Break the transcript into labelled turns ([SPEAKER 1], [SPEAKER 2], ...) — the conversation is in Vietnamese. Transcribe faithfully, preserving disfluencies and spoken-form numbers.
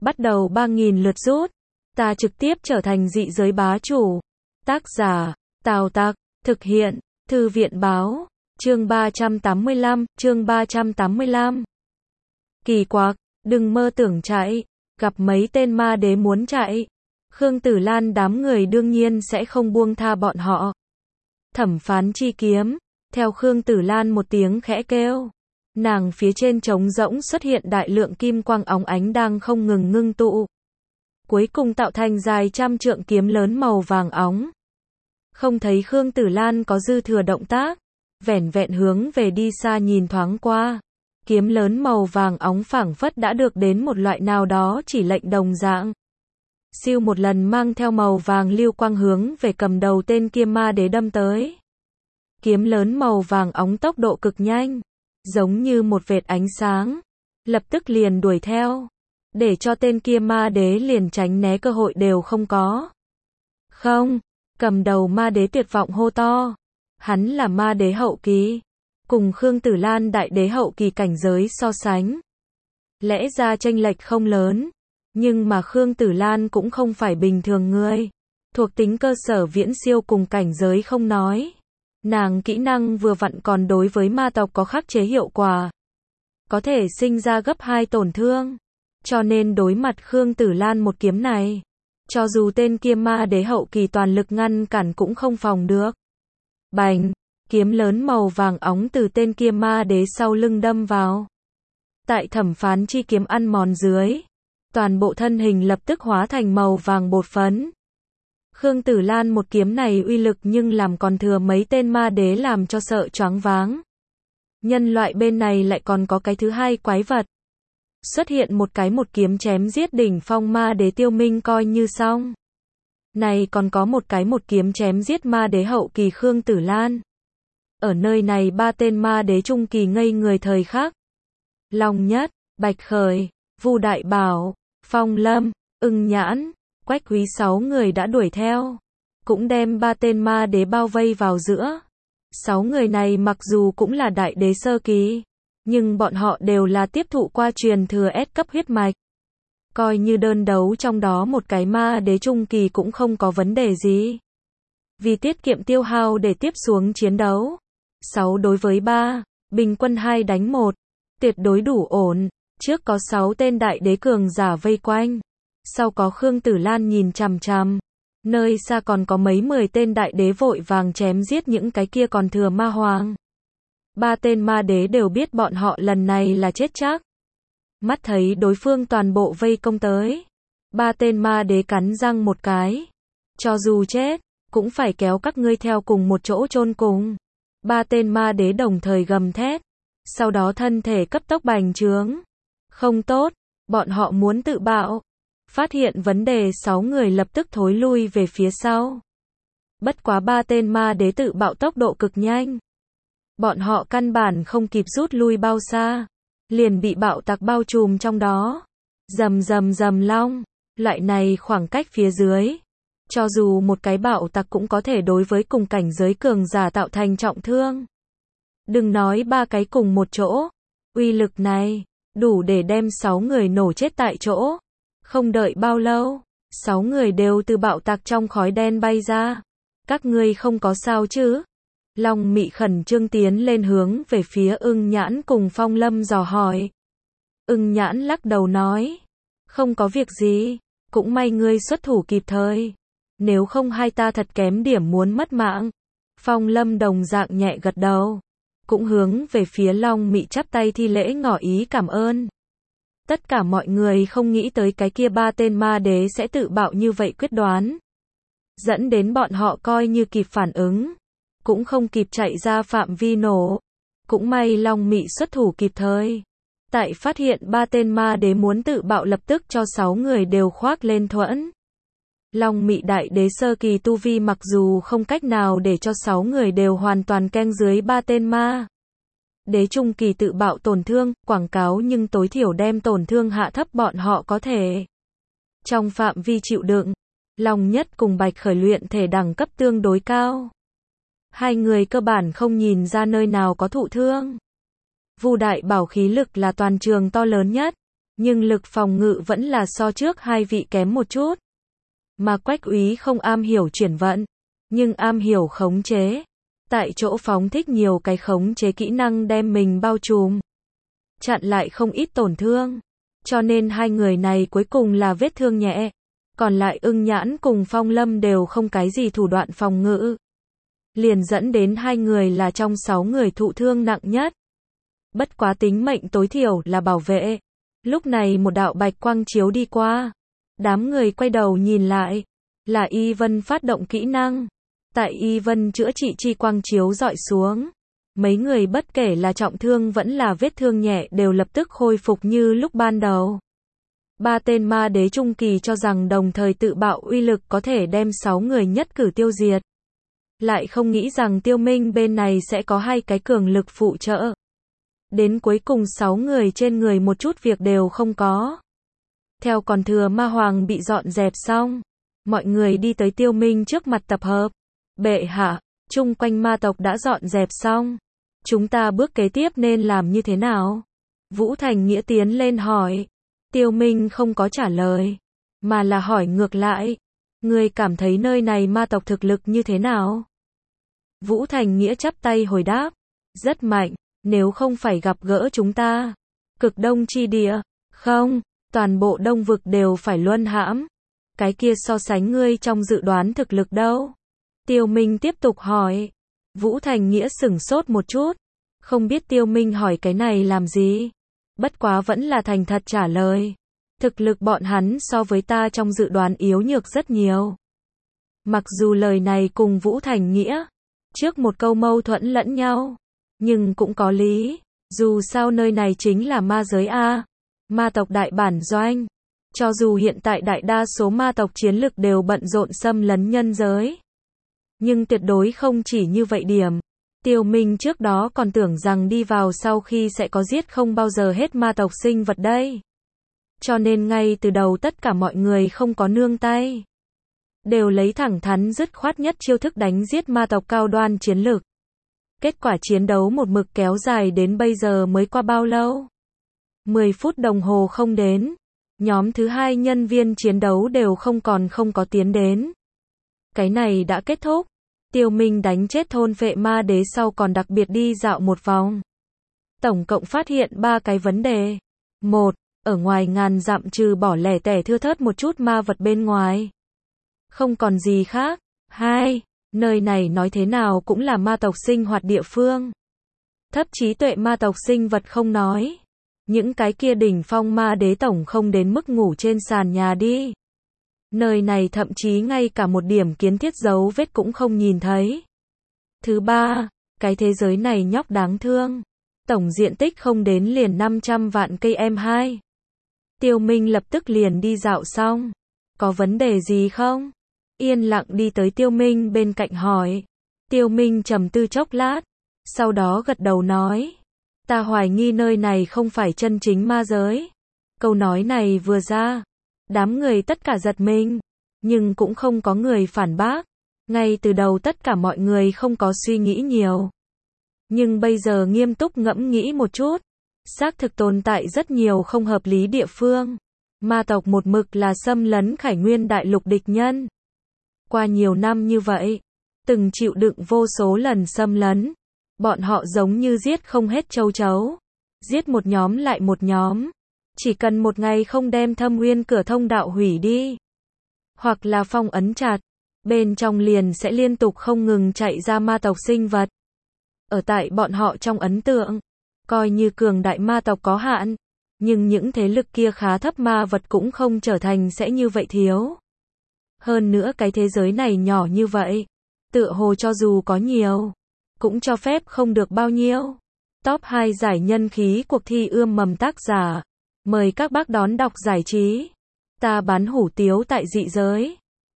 [SPEAKER 1] bắt đầu ba nghìn lượt rút. Ta trực tiếp trở thành dị giới bá chủ. Tác giả, Tào Tặc, thực hiện, Thư viện báo, chương ba trăm tám mươi lăm, chương ba trăm tám mươi lăm. Kỳ quặc, đừng mơ tưởng chạy, gặp mấy tên ma đế muốn chạy. Khương Tử Lan đám người đương nhiên sẽ không buông tha bọn họ. Thẩm Phán chi kiếm, theo Khương Tử Lan một tiếng khẽ kêu. Nàng phía trên trống rỗng xuất hiện đại lượng kim quang óng ánh đang không ngừng ngưng tụ. Cuối cùng tạo thành dài trăm trượng kiếm lớn màu vàng óng. Không thấy Khương Tử Lan có dư thừa động tác, vẻn vẹn hướng về đi xa nhìn thoáng qua. Kiếm lớn màu vàng óng phảng phất đã được đến một loại nào đó chỉ lệnh đồng dạng. Siêu một lần mang theo màu vàng lưu quang hướng về cầm đầu tên kia ma đế đâm tới. Kiếm lớn màu vàng óng tốc độ cực nhanh, giống như một vệt ánh sáng, lập tức liền đuổi theo, để cho tên kia ma đế liền tránh né cơ hội đều không có. Không, cầm đầu ma đế tuyệt vọng hô to. Hắn là ma đế hậu kỳ, cùng Khương Tử Lan đại đế hậu kỳ cảnh giới so sánh. Lẽ ra chênh lệch không lớn, nhưng mà Khương Tử Lan cũng không phải bình thường người. Thuộc tính cơ sở viễn siêu cùng cảnh giới không nói. Nàng kỹ năng vừa vặn còn đối với ma tộc có khắc chế hiệu quả. Có thể sinh ra gấp hai tổn thương. Cho nên đối mặt Khương Tử Lan một kiếm này, cho dù tên kia ma đế hậu kỳ toàn lực ngăn cản cũng không phòng được. Bành, kiếm lớn màu vàng óng từ tên kia ma đế sau lưng đâm vào. Tại Thẩm Phán chi kiếm ăn mòn dưới, toàn bộ thân hình lập tức hóa thành màu vàng bột phấn. Khương Tử Lan một kiếm này uy lực nhưng làm còn thừa mấy tên ma đế làm cho sợ choáng váng. Nhân loại bên này lại còn có cái thứ hai quái vật. Xuất hiện một cái một kiếm chém giết đỉnh phong ma đế Tiêu Minh coi như xong. Này còn có một cái một kiếm chém giết ma đế hậu kỳ Khương Tử Lan. Ở nơi này ba tên ma đế trung kỳ ngây người thời khắc. Long Nhất, Bạch Khởi, Vu Đại Bảo, Phong Lâm, Ưng Nhãn, Quách Quý sáu người đã đuổi theo, cũng đem ba tên ma đế bao vây vào giữa. Sáu người này mặc dù cũng là đại đế sơ kỳ, nhưng bọn họ đều là tiếp thụ qua truyền thừa S cấp huyết mạch. Coi như đơn đấu trong đó một cái ma đế trung kỳ cũng không có vấn đề gì. Vì tiết kiệm tiêu hao để tiếp xuống chiến đấu, sáu đối với ba, bình quân hai đánh một, tuyệt đối đủ ổn. Trước có sáu tên đại đế cường giả vây quanh, sau có Khương Tử Lan nhìn chằm chằm, nơi xa còn có mấy mười tên đại đế vội vàng chém giết những cái kia còn thừa ma hoàng. Ba tên ma đế đều biết bọn họ lần này là chết chắc. Mắt thấy đối phương toàn bộ vây công tới, ba tên ma đế cắn răng một cái. Cho dù chết, cũng phải kéo các ngươi theo cùng một chỗ chôn cùng. Ba tên ma đế đồng thời gầm thét, sau đó thân thể cấp tốc bành trướng. Không tốt, bọn họ muốn tự bạo. Phát hiện vấn đề sáu người lập tức thối lui về phía sau. Bất quá ba tên ma đế tự bạo tốc độ cực nhanh. Bọn họ căn bản không kịp rút lui bao xa, liền bị bạo tạc bao trùm trong đó. Rầm rầm rầm long, loại này khoảng cách phía dưới. Cho dù một cái bạo tạc cũng có thể đối với cùng cảnh giới cường giả tạo thành trọng thương. Đừng nói ba cái cùng một chỗ, uy lực này, đủ để đem sáu người nổ chết tại chỗ. Không đợi bao lâu, sáu người đều từ bạo tạc trong khói đen bay ra. Các ngươi không có sao chứ? Long Mị khẩn trương tiến lên hướng về phía Ưng Nhãn cùng Phong Lâm dò hỏi. Ưng Nhãn lắc đầu nói, không có việc gì, cũng may ngươi xuất thủ kịp thời. Nếu không hai ta thật kém điểm muốn mất mạng. Phong Lâm đồng dạng nhẹ gật đầu, cũng hướng về phía Long Mị chắp tay thi lễ ngỏ ý cảm ơn. Tất cả mọi người không nghĩ tới cái kia ba tên ma đế sẽ tự bạo như vậy quyết đoán. Dẫn đến bọn họ coi như kịp phản ứng, cũng không kịp chạy ra phạm vi nổ. Cũng may Long Mị xuất thủ kịp thời. Tại phát hiện ba tên ma đế muốn tự bạo lập tức cho sáu người đều khoác lên thuẫn. Long Mị đại đế sơ kỳ tu vi mặc dù không cách nào để cho sáu người đều hoàn toàn keng dưới ba tên ma đế trung kỳ tự bạo tổn thương, quảng cáo nhưng tối thiểu đem tổn thương hạ thấp bọn họ có thể. Trong phạm vi chịu đựng, Long Nhất cùng Bạch Khởi luyện thể đẳng cấp tương đối cao. Hai người cơ bản không nhìn ra nơi nào có thụ thương. Vu Đại Bảo khí lực là toàn trường to lớn nhất, nhưng lực phòng ngự vẫn là so trước hai vị kém một chút. Mà Quách Úy không am hiểu chuyển vận, nhưng am hiểu khống chế. Tại chỗ phóng thích nhiều cái khống chế kỹ năng đem mình bao trùm, chặn lại không ít tổn thương. Cho nên hai người này cuối cùng là vết thương nhẹ. Còn lại Ưng Nhãn cùng Phong Lâm đều không cái gì thủ đoạn phòng ngự. Liền dẫn đến hai người là trong sáu người thụ thương nặng nhất. Bất quá tính mệnh tối thiểu là bảo vệ. Lúc này một đạo bạch quang chiếu đi qua. Đám người quay đầu nhìn lại. Là Y Vân phát động kỹ năng. Tại Y Vân chữa trị chi quang chiếu dọi xuống. Mấy người bất kể là trọng thương vẫn là vết thương nhẹ đều lập tức khôi phục như lúc ban đầu. Ba tên ma đế trung kỳ cho rằng đồng thời tự bạo uy lực có thể đem sáu người nhất cử tiêu diệt. Lại không nghĩ rằng Tiêu Minh bên này sẽ có hai cái cường lực phụ trợ. Đến cuối cùng sáu người trên người một chút việc đều không có. Theo còn thừa ma hoàng bị dọn dẹp xong. Mọi người đi tới Tiêu Minh trước mặt tập hợp. Bệ hạ, chung quanh ma tộc đã dọn dẹp xong. Chúng ta bước kế tiếp nên làm như thế nào? Vũ Thành Nghĩa tiến lên hỏi. Tiêu Minh không có trả lời, mà là hỏi ngược lại. Ngươi cảm thấy nơi này ma tộc thực lực như thế nào? Vũ Thành Nghĩa chắp tay hồi đáp. Rất mạnh, nếu không phải gặp gỡ chúng ta. Cực Đông chi địa, không, toàn bộ Đông vực đều phải luân hãm. Cái kia so sánh ngươi trong dự đoán thực lực đâu? Tiêu Minh tiếp tục hỏi. Vũ Thành Nghĩa sửng sốt một chút. Không biết Tiêu Minh hỏi cái này làm gì. Bất quá vẫn là thành thật trả lời. Thực lực bọn hắn so với ta trong dự đoán yếu nhược rất nhiều. Mặc dù lời này cùng Vũ Thành Nghĩa trước một câu mâu thuẫn lẫn nhau, nhưng cũng có lý. Dù sao nơi này chính là ma giới A. Ma tộc đại bản doanh. Cho dù hiện tại đại đa số ma tộc chiến lực đều bận rộn xâm lấn nhân giới, nhưng tuyệt đối không chỉ như vậy điểm. Tiêu Minh trước đó còn tưởng rằng đi vào sau khi sẽ có giết không bao giờ hết ma tộc sinh vật đây. Cho nên ngay từ đầu tất cả mọi người không có nương tay. Đều lấy thẳng thắn dứt khoát nhất chiêu thức đánh giết ma tộc cao đoan chiến lực. Kết quả chiến đấu một mực kéo dài đến bây giờ mới qua bao lâu? mười phút đồng hồ không đến. Nhóm thứ hai nhân viên chiến đấu đều không còn không có tiến đến. Cái này đã kết thúc. Tiêu Minh đánh chết thôn vệ ma đế sau còn đặc biệt đi dạo một vòng. Tổng cộng phát hiện ba cái vấn đề. Một, ở ngoài ngàn dặm trừ bỏ lẻ tẻ thưa thớt một chút ma vật bên ngoài, không còn gì khác. Hai, nơi này nói thế nào cũng là ma tộc sinh hoạt địa phương. Thấp trí tuệ ma tộc sinh vật không nói. Những cái kia đỉnh phong ma đế tổng không đến mức ngủ trên sàn nhà đi. Nơi này thậm chí ngay cả một điểm kiến thiết dấu vết cũng không nhìn thấy. Thứ ba, cái thế giới này nhóc đáng thương. Tổng diện tích không đến liền năm trăm vạn cây em hai. Tiêu Minh lập tức liền đi dạo xong. Có vấn đề gì không? Yên lặng đi tới Tiêu Minh bên cạnh hỏi. Tiêu Minh trầm tư chốc lát. Sau đó gật đầu nói. Ta hoài nghi nơi này không phải chân chính ma giới. Câu nói này vừa ra, đám người tất cả giật mình, nhưng cũng không có người phản bác. Ngay từ đầu tất cả mọi người không có suy nghĩ nhiều. Nhưng bây giờ nghiêm túc ngẫm nghĩ một chút, xác thực tồn tại rất nhiều không hợp lý địa phương. Ma tộc một mực là xâm lấn Khải Nguyên đại lục địch nhân. Qua nhiều năm như vậy, từng chịu đựng vô số lần xâm lấn. Bọn họ giống như giết không hết châu chấu. Giết một nhóm lại một nhóm. Chỉ cần một ngày không đem Thâm Uyên cửa thông đạo hủy đi, hoặc là phong ấn chặt, bên trong liền sẽ liên tục không ngừng chạy ra ma tộc sinh vật. Ở tại bọn họ trong ấn tượng, coi như cường đại ma tộc có hạn, nhưng những thế lực kia khá thấp ma vật cũng không trở thành sẽ như vậy thiếu. Hơn nữa cái thế giới này nhỏ như vậy, tựa hồ cho dù có nhiều, cũng cho phép không được bao nhiêu. Top hai giải nhân khí cuộc thi ươm mầm tác giả. Mời các bác đón đọc giải trí. Ta bán hủ tiếu tại dị giới.